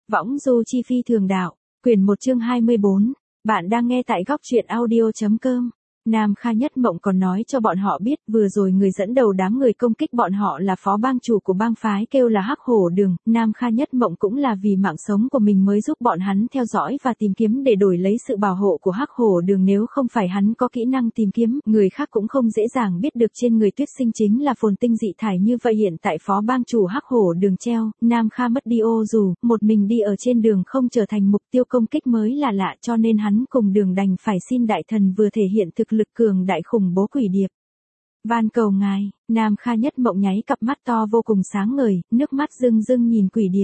Võng du chi phi thường đạo, quyển 1 chương 24. Bạn đang nghe tại góc truyện audio.com. Nam Kha Nhất Mộng còn nói cho bọn họ biết vừa rồi người dẫn đầu đám người công kích bọn họ là phó bang chủ của bang phái kêu là Hắc Hổ Đường. Nam Kha Nhất Mộng cũng là vì mạng sống của mình mới giúp bọn hắn theo dõi và tìm kiếm để đổi lấy sự bảo hộ của Hắc Hổ Đường, nếu không phải hắn có kỹ năng tìm kiếm, người khác cũng không dễ dàng biết được trên người Tuyết Sinh chính là phồn tinh dị thải như vậy. Hiện tại phó bang chủ Hắc Hổ Đường treo, Nam Kha mất đi ô dù, một mình đi ở trên đường không trở thành mục tiêu công kích mới là lạ, cho nên hắn cùng Đường đành phải xin đại thần vừa thể hiện thực lực cường đại khủng bố Quỷ Điệp. Van cầu ngài. Nam Kha Nhất Mộng nháy cặp mắt to vô cùng sáng ngời, nước mắt rưng rưng nhìn Quỷ Điệp.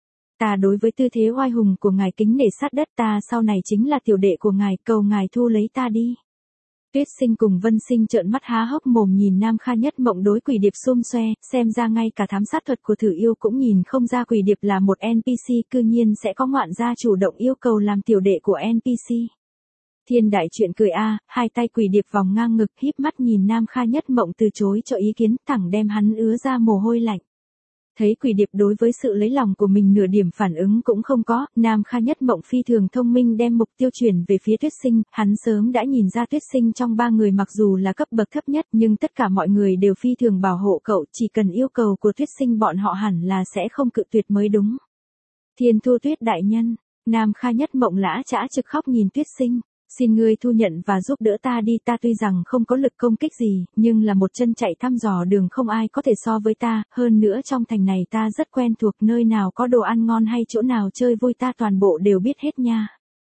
Ta đối với tư thế oai hùng của ngài kính nể sát đất, ta sau này chính là tiểu đệ của ngài, cầu ngài thu lấy ta đi. Tuyết Sinh cùng Vân Sinh trợn mắt há hốc mồm nhìn Nam Kha Nhất Mộng đối Quỷ Điệp xum xoe, xem ra ngay cả thám sát thuật của Thử Yêu cũng nhìn không ra Quỷ Điệp là một NPC, cư nhiên sẽ có ngoạn gia chủ động yêu cầu làm tiểu đệ của NPC. Thiên đại chuyện cười a, hai tay Quỷ Điệp vòng ngang ngực, híp mắt nhìn Nam Kha Nhất Mộng từ chối cho ý kiến, thẳng đem hắn ứa ra mồ hôi lạnh. Thấy Quỷ Điệp đối với sự lấy lòng của mình nửa điểm phản ứng cũng không có, Nam Kha Nhất Mộng phi thường thông minh đem mục tiêu chuyển về phía Tuyết Sinh, hắn sớm đã nhìn ra Tuyết Sinh trong ba người mặc dù là cấp bậc thấp nhất nhưng tất cả mọi người đều phi thường bảo hộ cậu, chỉ cần yêu cầu của Tuyết Sinh bọn họ hẳn là sẽ không cự tuyệt mới đúng. Thiên Thu Tuyết đại nhân, Nam Kha Nhất Mộng lã chã trực khóc nhìn Tuyết Sinh. Xin ngươi thu nhận và giúp đỡ ta đi, ta tuy rằng không có lực công kích gì, nhưng là một chân chạy thăm dò đường không ai có thể so với ta, hơn nữa trong thành này ta rất quen thuộc, nơi nào có đồ ăn ngon hay chỗ nào chơi vui ta toàn bộ đều biết hết nha.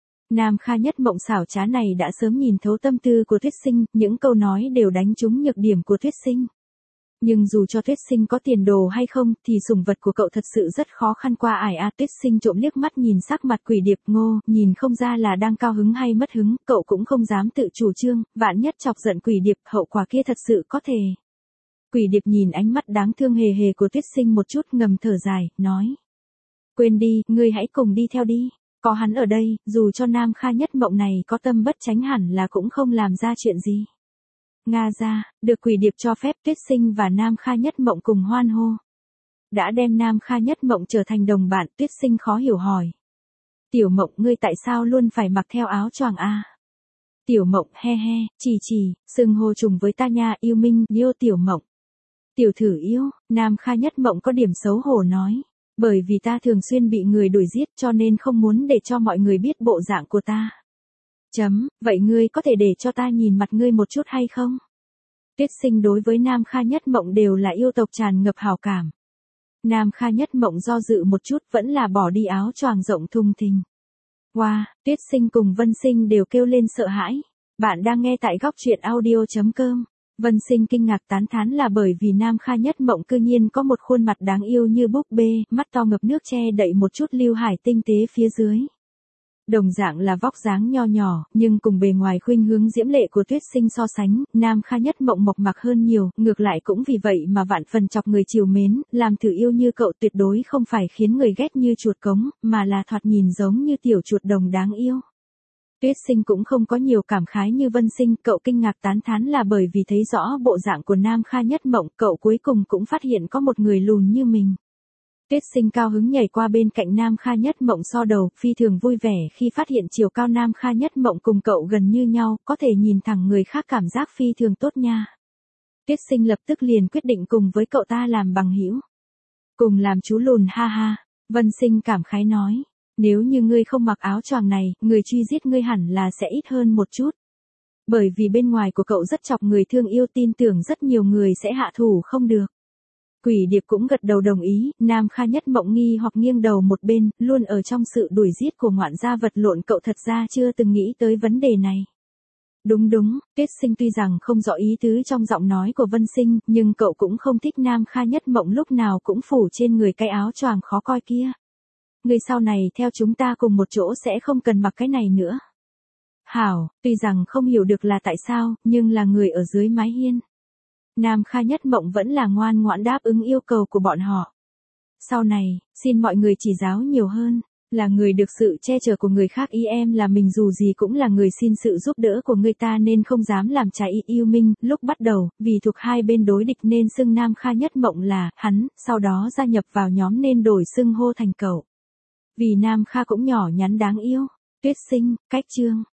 Nam Kha Nhất Mộng xảo trá này đã sớm nhìn thấu tâm tư của Tuyết Sinh, những câu nói đều đánh trúng nhược điểm của Tuyết Sinh. Nhưng dù cho Tuyết Sinh có tiền đồ hay không, thì sủng vật của cậu thật sự rất khó khăn qua ải a. Tuyết Sinh trộm liếc mắt nhìn sắc mặt Quỷ Điệp ngô, nhìn không ra là đang cao hứng hay mất hứng, cậu cũng không dám tự chủ trương, vạn nhất chọc giận Quỷ Điệp, hậu quả kia thật sự có thể. Quỷ Điệp nhìn ánh mắt đáng thương hề hề của Tuyết Sinh một chút, ngầm thở dài, nói. Quên đi, ngươi hãy cùng đi theo đi, có hắn ở đây, dù cho Nam Kha Nhất Mộng này có tâm bất tránh hẳn là cũng không làm ra chuyện gì. Nga ra, được Quỷ Điệp cho phép, Tuyết Sinh và Nam Kha Nhất Mộng cùng hoan hô. Đã đem Nam Kha Nhất Mộng trở thành đồng bạn, Tuyết Sinh khó hiểu hỏi. Tiểu Mộng, ngươi tại sao luôn phải mặc theo áo choàng a? Tiểu Mộng he he, chỉ, xưng hô trùng với ta nha, yêu minh, yêu Tiểu Mộng. Tiểu Thử Yêu, Nam Kha Nhất Mộng có điểm xấu hổ nói. Bởi vì ta thường xuyên bị người đuổi giết cho nên không muốn để cho mọi người biết bộ dạng của ta. Vậy ngươi có thể để cho ta nhìn mặt ngươi một chút hay không? Tuyết Sinh đối với Nam Kha Nhất Mộng đều là yêu tộc tràn ngập hảo cảm. Nam Kha Nhất Mộng do dự một chút vẫn là bỏ đi áo choàng rộng thùng thình. Wow, Tuyết Sinh cùng Vân Sinh đều kêu lên sợ hãi. Bạn đang nghe tại góc truyện audio.com. Vân Sinh kinh ngạc tán thán là bởi vì Nam Kha Nhất Mộng cư nhiên có một khuôn mặt đáng yêu như búp bê, mắt to ngập nước che đậy một chút lưu hải tinh tế phía dưới. Đồng dạng là vóc dáng nho nhỏ, nhưng cùng bề ngoài khuynh hướng diễm lệ của Tuyết Sinh so sánh, Nam Kha Nhất Mộng mộc mạc hơn nhiều, ngược lại cũng vì vậy mà vạn phần chọc người trìu mến, làm Thử Yêu như cậu tuyệt đối không phải khiến người ghét như chuột cống, mà là thoạt nhìn giống như tiểu chuột đồng đáng yêu. Tuyết Sinh cũng không có nhiều cảm khái như Vân Sinh, cậu kinh ngạc tán thán là bởi vì thấy rõ bộ dạng của Nam Kha Nhất Mộng, cậu cuối cùng cũng phát hiện có một người lùn như mình. Tuyết Sinh cao hứng nhảy qua bên cạnh Nam Kha Nhất Mộng so đầu, phi thường vui vẻ khi phát hiện chiều cao Nam Kha Nhất Mộng cùng cậu gần như nhau, có thể nhìn thẳng người khác, cảm giác phi thường tốt nha. Tuyết Sinh lập tức liền quyết định cùng với cậu ta làm bằng hữu. Cùng làm chú lùn ha ha, Vân Sinh cảm khái nói, nếu như ngươi không mặc áo choàng này, người truy giết ngươi hẳn là sẽ ít hơn một chút. Bởi vì bên ngoài của cậu rất chọc người thương yêu, tin tưởng rất nhiều người sẽ hạ thủ không được. Quỷ Điệp cũng gật đầu đồng ý, Nam Kha Nhất Mộng nghi hoặc nghiêng đầu một bên, luôn ở trong sự đuổi giết của ngoạn gia vật lộn, cậu thật ra chưa từng nghĩ tới vấn đề này. Đúng, Tuyết Sinh tuy rằng không rõ ý tứ trong giọng nói của Vân Sinh, nhưng cậu cũng không thích Nam Kha Nhất Mộng lúc nào cũng phủ trên người cái áo choàng khó coi kia. Người sau này theo chúng ta cùng một chỗ sẽ không cần mặc cái này nữa. Hảo, tuy rằng không hiểu được là tại sao, nhưng là người ở dưới mái hiên. Nam Kha Nhất Mộng vẫn là ngoan ngoãn đáp ứng yêu cầu của bọn họ. Sau này, xin mọi người chỉ giáo nhiều hơn, là người được sự che chở của người khác, ý em là mình dù gì cũng là người xin sự giúp đỡ của người ta nên không dám làm trái ý yêu minh. Lúc bắt đầu, vì thuộc hai bên đối địch nên xưng Nam Kha Nhất Mộng là hắn, sau đó gia nhập vào nhóm nên đổi xưng hô thành cậu. Vì Nam Kha cũng nhỏ nhắn đáng yêu. Tuyết Sinh, cách chương.